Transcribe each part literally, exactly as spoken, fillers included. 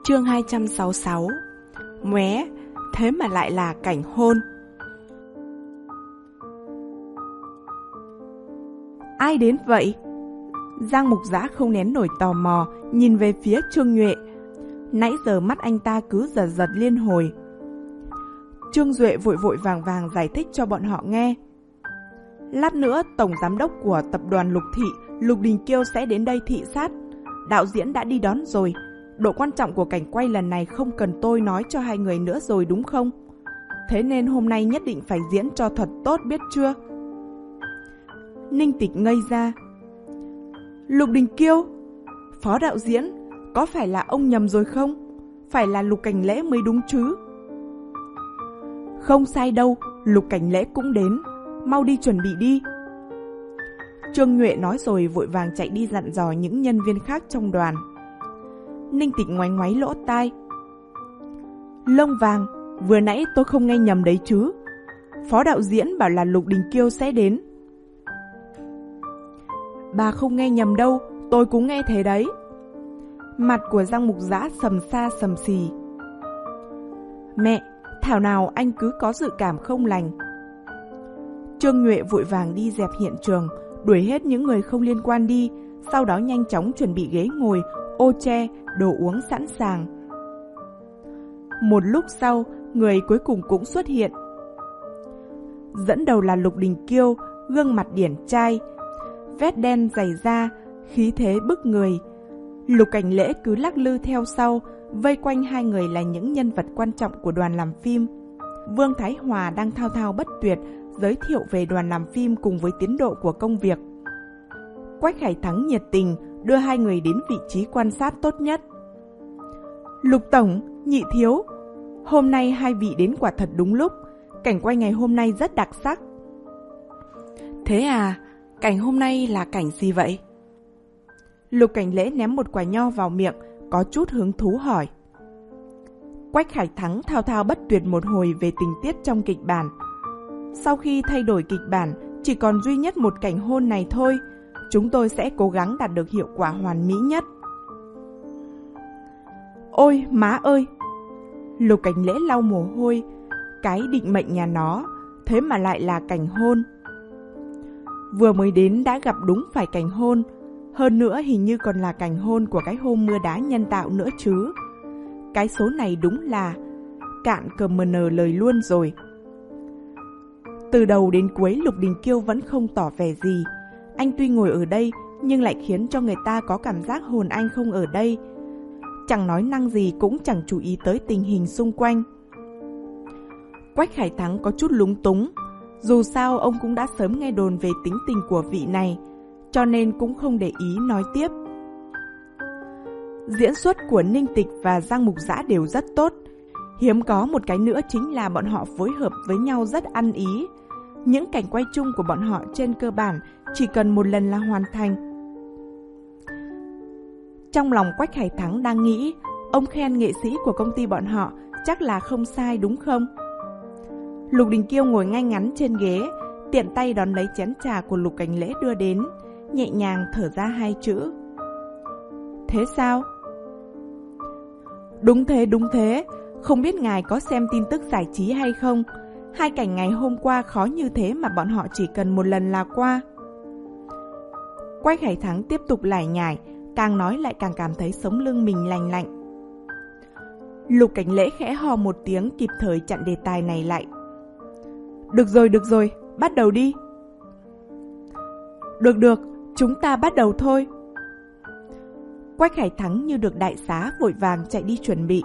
Chương hai trăm sáu mươi sáu. Móe, thế mà lại là cảnh hôn. Ai đến vậy? Giang Mục Dã không nén nổi tò mò, nhìn về phía Trương Nhuệ. Nãy giờ mắt anh ta cứ giật giật liên hồi. Trương Duệ vội vội vàng vàng giải thích cho bọn họ nghe. Lát nữa tổng giám đốc của tập đoàn Lục Thị, Lục Đình Kiêu sẽ đến đây thị sát. Đạo diễn đã đi đón rồi. Độ quan trọng của cảnh quay lần này không cần tôi nói cho hai người nữa rồi đúng không? Thế nên hôm nay nhất định phải diễn cho thật tốt biết chưa? Ninh Tịch ngây ra. Lục Đình Kiêu? Phó đạo diễn? Có phải là ông nhầm rồi không? Phải là Lục Cảnh Lễ mới đúng chứ? Không sai đâu, Lục Cảnh Lễ cũng đến. Mau đi chuẩn bị đi. Trương Nhuệ nói rồi vội vàng chạy đi dặn dò những nhân viên khác trong đoàn. Ninh Tịch ngoáy ngoáy lỗ tai. Lông vàng, vừa nãy tôi không nghe nhầm đấy chứ. Phó đạo diễn bảo là Lục Đình Kiêu sẽ đến. Bà không nghe nhầm đâu, tôi cũng nghe thế đấy. Mặt của Giang Mục Dã sầm xa sầm xì. Mẹ, thảo nào anh cứ có dự cảm không lành. Trương Nhuệ vội vàng đi dẹp hiện trường, đuổi hết những người không liên quan đi, sau đó nhanh chóng chuẩn bị ghế ngồi, ô che, đồ uống sẵn sàng. Một lúc sau, người cuối cùng cũng xuất hiện. Dẫn đầu là Lục Đình Kiêu, gương mặt điển trai, vét đen dày da, khí thế bức người. Lục Cảnh Lễ cứ lắc lư theo sau, vây quanh hai người là những nhân vật quan trọng của đoàn làm phim. Vương Thái Hòa đang thao thao bất tuyệt, giới thiệu về đoàn làm phim cùng với tiến độ của công việc. Quách Khải Thắng nhiệt tình đưa hai người đến vị trí quan sát tốt nhất. Lục Tổng, Nhị Thiếu, hôm nay hai vị đến quả thật đúng lúc. Cảnh quay ngày hôm nay rất đặc sắc. Thế à, cảnh hôm nay là cảnh gì vậy? Lục Cảnh Lễ ném một quả nho vào miệng, có chút hứng thú hỏi. Quách Khải Thắng thao thao bất tuyệt một hồi về tình tiết trong kịch bản. Sau khi thay đổi kịch bản, chỉ còn duy nhất một cảnh hôn này thôi. Chúng tôi sẽ cố gắng đạt được hiệu quả hoàn mỹ nhất. Ôi má ơi! Lục Cảnh Lễ lau mồ hôi. Cái định mệnh nhà nó, thế mà lại là cảnh hôn. Vừa mới đến đã gặp đúng phải cảnh hôn. Hơn nữa hình như còn là cảnh hôn của cái hôm mưa đá nhân tạo nữa chứ. Cái số này đúng là cạn cờ mờ nờ lời luôn rồi. Từ đầu đến cuối Lục Đình Kiêu vẫn không tỏ vẻ gì. Anh tuy ngồi ở đây nhưng lại khiến cho người ta có cảm giác hồn anh không ở đây. Chẳng nói năng gì cũng chẳng chú ý tới tình hình xung quanh. Quách Khải Thắng có chút lúng túng. Dù sao ông cũng đã sớm nghe đồn về tính tình của vị này, cho nên cũng không để ý nói tiếp. Diễn xuất của Ninh Tịch và Giang Mục Dã đều rất tốt. Hiếm có một cái nữa chính là bọn họ phối hợp với nhau rất ăn ý. Những cảnh quay chung của bọn họ trên cơ bản chỉ cần một lần là hoàn thành. Trong lòng Quách Khải Thắng đang nghĩ, ông khen nghệ sĩ của công ty bọn họ chắc là không sai đúng không? Lục Đình Kiêu ngồi ngay ngắn trên ghế, tiện tay đón lấy chén trà của Lục Cảnh Lễ đưa đến, nhẹ nhàng thở ra hai chữ. Thế sao? Đúng thế, đúng thế. Không biết ngài có xem tin tức giải trí hay không? Hai cảnh ngày hôm qua khó như thế mà bọn họ chỉ cần một lần là qua. Quách Khải Thắng tiếp tục lải nhải, càng nói lại càng cảm thấy sống lưng mình lành lạnh. Lục Cảnh Lễ khẽ hò một tiếng kịp thời chặn đề tài này lại. Được rồi, được rồi, bắt đầu đi. Được được, chúng ta bắt đầu thôi. Quách Khải Thắng như được đại xá vội vàng chạy đi chuẩn bị.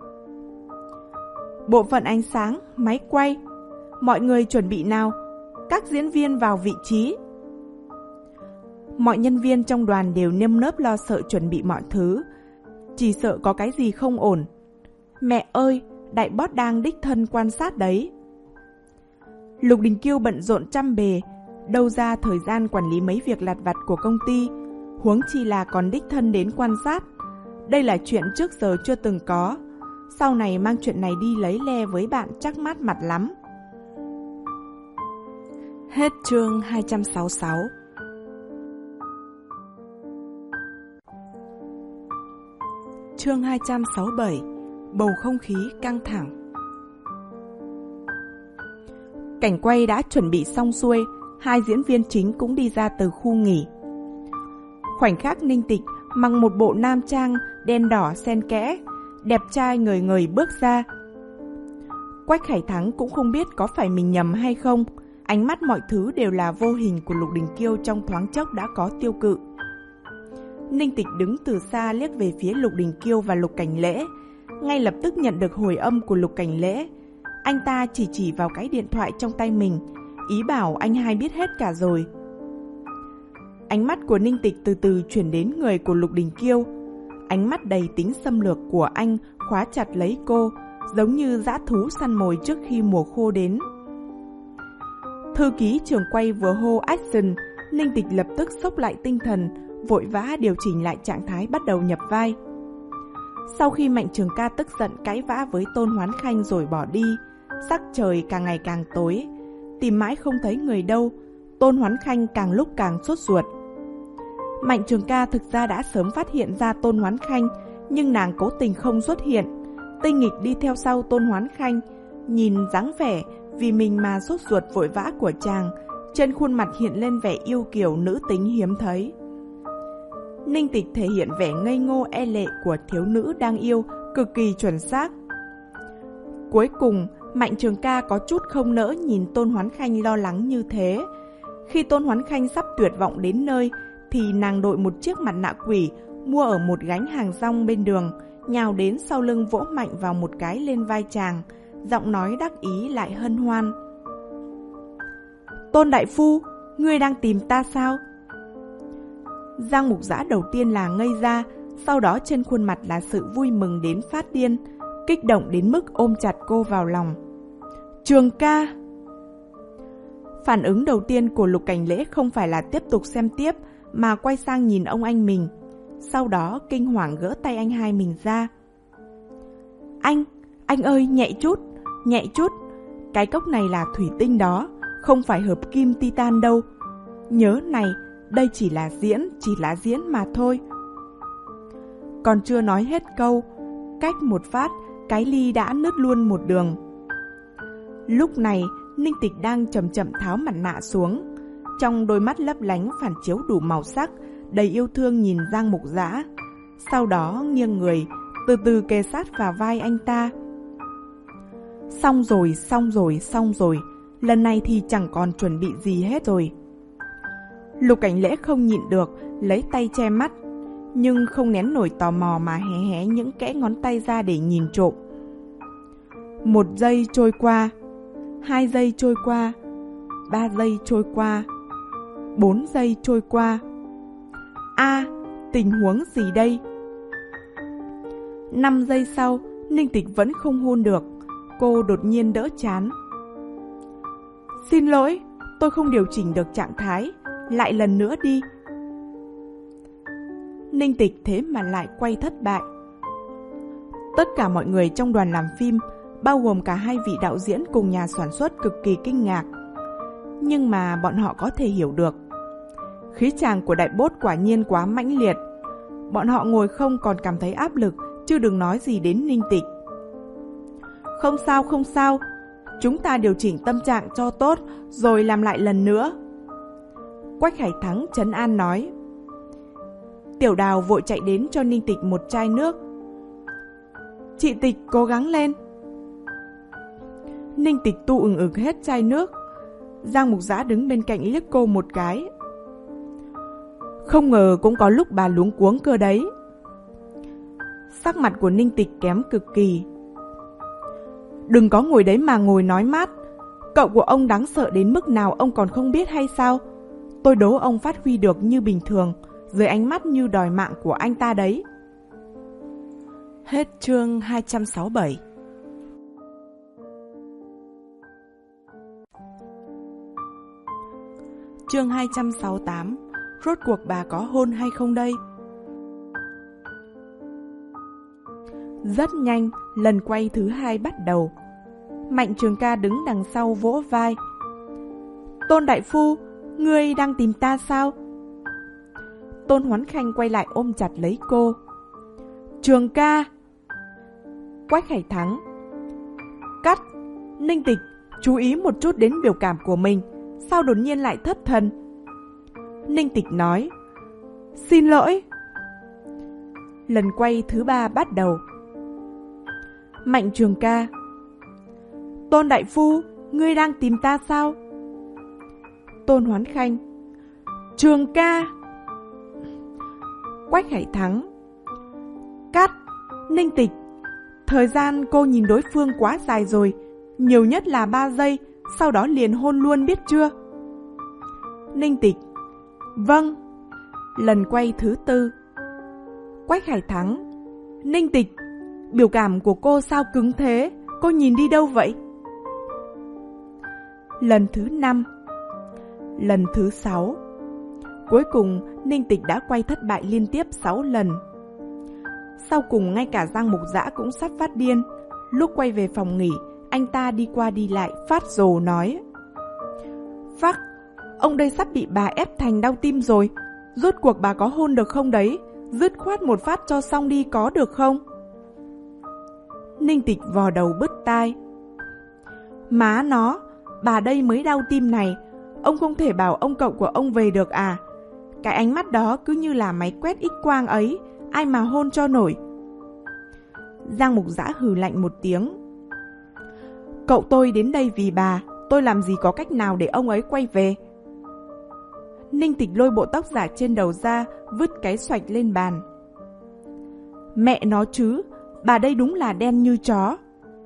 Bộ phận ánh sáng, máy quay. Mọi người chuẩn bị nào. Các diễn viên vào vị trí. Mọi nhân viên trong đoàn đều nơm nớp lo sợ chuẩn bị mọi thứ. Chỉ sợ có cái gì không ổn. Mẹ ơi, đại boss đang đích thân quan sát đấy. Lục Đình Kiêu bận rộn trăm bề, đâu ra thời gian quản lý mấy việc lặt vặt của công ty, huống chi là còn đích thân đến quan sát. Đây là chuyện trước giờ chưa từng có. Sau này mang chuyện này đi lấy le với bạn chắc mát mặt lắm. Hết chương hai trăm sáu mươi sáu. Chương hai trăm sáu mươi bảy. Bầu không khí căng thẳng. Cảnh quay đã chuẩn bị xong xuôi, hai diễn viên chính cũng đi ra từ khu nghỉ. Khoảnh khắc Ninh Tịch mặc một bộ nam trang đen đỏ xen kẽ, đẹp trai ngời ngời bước ra. Quách Khải Thắng cũng không biết có phải mình nhầm hay không, ánh mắt mọi thứ đều là vô hình của Lục Đình Kiêu trong thoáng chốc đã có tiêu cự. Ninh Tịch đứng từ xa liếc về phía Lục Đình Kiêu và Lục Cảnh Lễ, ngay lập tức nhận được hồi âm của Lục Cảnh Lễ. Anh ta chỉ chỉ vào cái điện thoại trong tay mình, ý bảo anh hai biết hết cả rồi. Ánh mắt của Ninh Tịch từ từ chuyển đến người của Lục Đình Kiêu. Ánh mắt đầy tính xâm lược của anh khóa chặt lấy cô, giống như dã thú săn mồi trước khi mùa khô đến. Thư ký trưởng quay vừa hô action, Ninh Tịch lập tức xốc lại tinh thần, vội vã điều chỉnh lại trạng thái bắt đầu nhập vai. Sau khi Mạnh Trường Ca tức giận cãi vã với Tôn Hoán Khanh rồi bỏ đi, sắc trời càng ngày càng tối, tìm mãi không thấy người đâu, Tôn Hoán Khanh càng lúc càng sốt ruột. Mạnh Trường Ca thực ra đã sớm phát hiện ra Tôn Hoán Khanh, nhưng nàng cố tình không xuất hiện, tinh nghịch đi theo sau Tôn Hoán Khanh, nhìn dáng vẻ vì mình mà sốt ruột vội vã của chàng, trên khuôn mặt hiện lên vẻ yêu kiều nữ tính hiếm thấy. Ninh Tịch thể hiện vẻ ngây ngô e lệ của thiếu nữ đang yêu, cực kỳ chuẩn xác. Cuối cùng, Mạnh Trường Ca có chút không nỡ nhìn Tôn Hoán Khanh lo lắng như thế. Khi Tôn Hoán Khanh sắp tuyệt vọng đến nơi, thì nàng đội một chiếc mặt nạ quỷ, mua ở một gánh hàng rong bên đường, nhào đến sau lưng vỗ mạnh vào một cái lên vai chàng, giọng nói đắc ý lại hân hoan. Tôn đại phu, ngươi đang tìm ta sao? Giang Mục Dã đầu tiên là ngây ra, sau đó trên khuôn mặt là sự vui mừng đến phát điên, kích động đến mức ôm chặt cô vào lòng. Trường ca! Phản ứng đầu tiên của Lục Cảnh Lễ không phải là tiếp tục xem tiếp, mà quay sang nhìn ông anh mình. Sau đó kinh hoàng gỡ tay anh hai mình ra. Anh, anh ơi nhẹ chút, nhẹ chút. Cái cốc này là thủy tinh đó, không phải hợp kim titan đâu. Nhớ này, đây chỉ là diễn, chỉ là diễn mà thôi. Còn chưa nói hết câu, cách một phát, cái ly đã nứt luôn một đường. Lúc này, Ninh Tịch đang chậm chậm tháo mặt nạ xuống. Trong đôi mắt lấp lánh phản chiếu đủ màu sắc, đầy yêu thương nhìn Giang Mục Dã. Sau đó nghiêng người, từ từ kề sát vào vai anh ta. Xong rồi, xong rồi, xong rồi. Lần này thì chẳng còn chuẩn bị gì hết rồi. Lục Cảnh Lễ không nhịn được, lấy tay che mắt, nhưng không nén nổi tò mò mà hé hé những kẽ ngón tay ra để nhìn trộm. Một giây trôi qua, hai giây trôi qua, ba giây trôi qua, bốn giây trôi qua. A, à, tình huống gì đây? Năm giây sau, Ninh Tịch vẫn không hôn được. Cô đột nhiên đỡ chán. Xin lỗi, tôi không điều chỉnh được trạng thái. Lại lần nữa đi. Ninh Tịch thế mà lại quay thất bại. Tất cả mọi người trong đoàn làm phim, bao gồm cả hai vị đạo diễn cùng nhà sản xuất cực kỳ kinh ngạc. Nhưng mà bọn họ có thể hiểu được. Khí chàng của đại bốt quả nhiên quá mãnh liệt. Bọn họ ngồi không còn cảm thấy áp lực, chứ đừng nói gì đến Ninh Tịch. Không sao, không sao. Chúng ta điều chỉnh tâm trạng cho tốt, rồi làm lại lần nữa. Quách Khải Thắng trấn an nói. Tiểu Đào vội chạy đến cho Ninh Tịch một chai nước. Chị Tịch cố gắng lên. Ninh Tịch tu ừng ực hết chai nước. Giang Mục Dã đứng bên cạnh liếc cô một cái. Không ngờ cũng có lúc bà luống cuống cơ đấy. Sắc mặt của Ninh Tịch kém cực kỳ. Đừng có ngồi đấy mà ngồi nói mát. Cậu của ông đáng sợ đến mức nào ông còn không biết hay sao? Tôi đố ông phát huy được như bình thường, dưới ánh mắt như đòi mạng của anh ta đấy. Hết chương hai trăm sáu mươi bảy. Chương hai trăm sáu mươi tám. Rốt cuộc bà có hôn hay không đây? Rất nhanh, lần quay thứ hai bắt đầu. Mạnh Trường Ca đứng đằng sau vỗ vai. Tôn đại phu, ngươi đang tìm ta sao? Tôn Hoán Khanh quay lại ôm chặt lấy cô. Trường ca. Quách Hải Thắng. Cắt. Ninh Tịch, chú ý một chút đến biểu cảm của mình, sao đột nhiên lại thất thần? Ninh Tịch nói, xin lỗi. Lần quay thứ ba bắt đầu. Mạnh Trường ca. Tôn đại phu, ngươi đang tìm ta sao? Tôn Hoán Khanh. Trường ca. Quách Hải Thắng. Cắt. Ninh Tịch, thời gian cô nhìn đối phương quá dài rồi, nhiều nhất là ba giây, sau đó liền hôn luôn biết chưa? Ninh Tịch. Vâng. Lần quay thứ tư. Quách Hải Thắng. Ninh Tịch, biểu cảm của cô sao cứng thế, cô nhìn đi đâu vậy? Lần thứ năm. Lần thứ sáu. Cuối cùng Ninh Tịch đã quay thất bại liên tiếp sáu lần. Sau cùng ngay cả Giang Mục Dã cũng sắp phát điên. Lúc quay về phòng nghỉ, anh ta đi qua đi lại phát rồ nói, Phắc, ông đây sắp bị bà ép thành đau tim rồi. Rốt cuộc bà có hôn được không đấy? Dứt khoát một phát cho xong đi có được không? Ninh Tịch vò đầu bứt tai. Má nó, bà đây mới đau tim này, ông không thể bảo ông cậu của ông về được à? Cái ánh mắt đó cứ như là máy quét X quang ấy, ai mà hôn cho nổi. Giang Mục Dã hừ lạnh một tiếng. Cậu tôi đến đây vì bà, tôi làm gì có cách nào để ông ấy quay về? Ninh Tịch lôi bộ tóc giả trên đầu ra, vứt cái xoạch lên bàn. Mẹ nó chứ, bà đây đúng là đen như chó.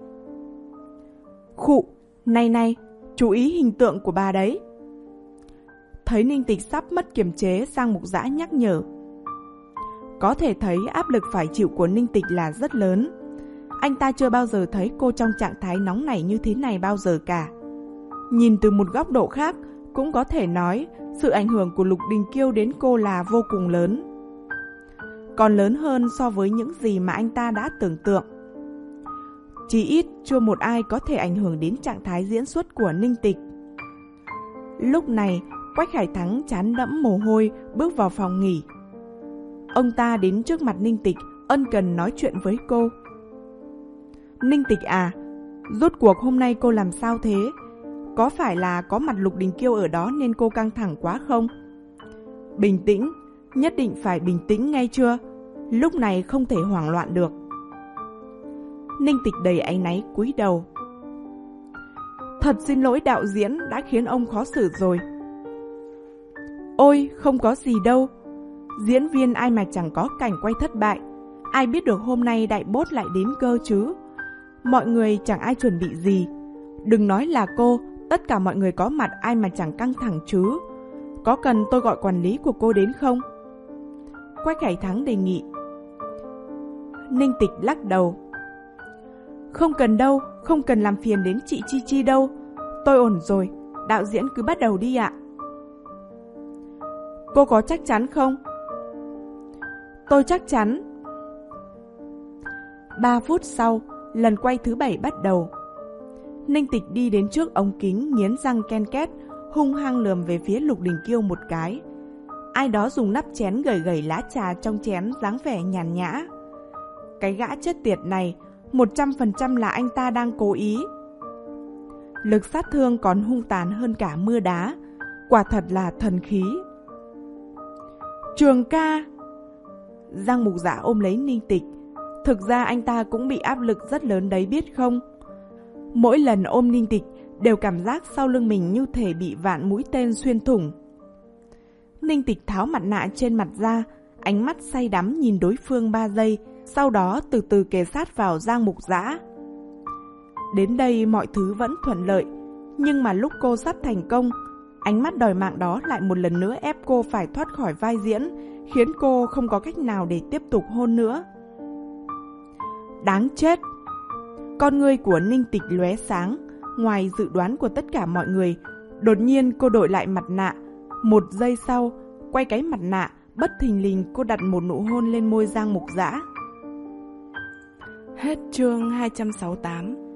Khụ, này này, chú ý hình tượng của bà đấy. Thấy Ninh Tịch sắp mất kiềm chế, Giang Mục Dã nhắc nhở. Có thể thấy áp lực phải chịu của Ninh Tịch là rất lớn. Anh ta chưa bao giờ thấy cô trong trạng thái nóng nảy như thế này bao giờ cả. Nhìn từ một góc độ khác, cũng có thể nói sự ảnh hưởng của Lục Đình Kiêu đến cô là vô cùng lớn. Còn lớn hơn so với những gì mà anh ta đã tưởng tượng. Chỉ ít chưa một ai có thể ảnh hưởng đến trạng thái diễn xuất của Ninh Tịch. Lúc này, Quách Hải Thắng trán đẫm mồ hôi bước vào phòng nghỉ. Ông ta đến trước mặt Ninh Tịch, ân cần nói chuyện với cô. Ninh Tịch à, rốt cuộc hôm nay cô làm sao thế? Có phải là có mặt Lục Đình Kiêu ở đó nên cô căng thẳng quá không? Bình tĩnh, nhất định phải bình tĩnh nghe chưa? Lúc này không thể hoảng loạn được. Ninh Tịch đầy áy náy cúi đầu. Thật xin lỗi đạo diễn đã khiến ông khó xử rồi. Ôi, không có gì đâu. Diễn viên ai mà chẳng có cảnh quay thất bại. Ai biết được hôm nay đại bốt lại đến cơ chứ. Mọi người chẳng ai chuẩn bị gì. Đừng nói là cô, tất cả mọi người có mặt ai mà chẳng căng thẳng chứ. Có cần tôi gọi quản lý của cô đến không? Quách Hải Thắng đề nghị. Ninh Tịch lắc đầu. Không cần đâu, không cần làm phiền đến chị Chi Chi đâu. Tôi ổn rồi, đạo diễn cứ bắt đầu đi ạ. Cô có chắc chắn không? Tôi chắc chắn. Ba phút sau, lần quay thứ bảy bắt đầu. Ninh Tịch đi đến trước ống kính, nghiến răng ken két, hung hăng lườm về phía Lục Đình Kiêu một cái. Ai đó dùng nắp chén gẩy gẩy lá trà trong chén, dáng vẻ nhàn nhã. Cái gã chết tiệt này, một trăm phần trăm là anh ta đang cố ý. Lực sát thương còn hung tàn hơn cả mưa đá, quả thật là thần khí. Trường ca. Giang Mục Dã ôm lấy Ninh Tịch. Thực ra anh ta cũng bị áp lực rất lớn đấy biết không? Mỗi lần ôm Ninh Tịch đều cảm giác sau lưng mình như thể bị vạn mũi tên xuyên thủng. Ninh Tịch tháo mặt nạ trên mặt ra, ánh mắt say đắm nhìn đối phương ba giây, sau đó từ từ kề sát vào Giang Mục Dã. Đến đây mọi thứ vẫn thuận lợi, nhưng mà lúc cô sắp thành công, ánh mắt đòi mạng đó lại một lần nữa ép cô phải thoát khỏi vai diễn, khiến cô không có cách nào để tiếp tục hôn nữa. Đáng chết! Con ngươi của Ninh Tịch lóe sáng, ngoài dự đoán của tất cả mọi người. Đột nhiên cô đội lại mặt nạ. Một giây sau, quay cái mặt nạ, bất thình lình cô đặt một nụ hôn lên môi Giang Mục Dã. Hết chương hai trăm sáu mươi tám.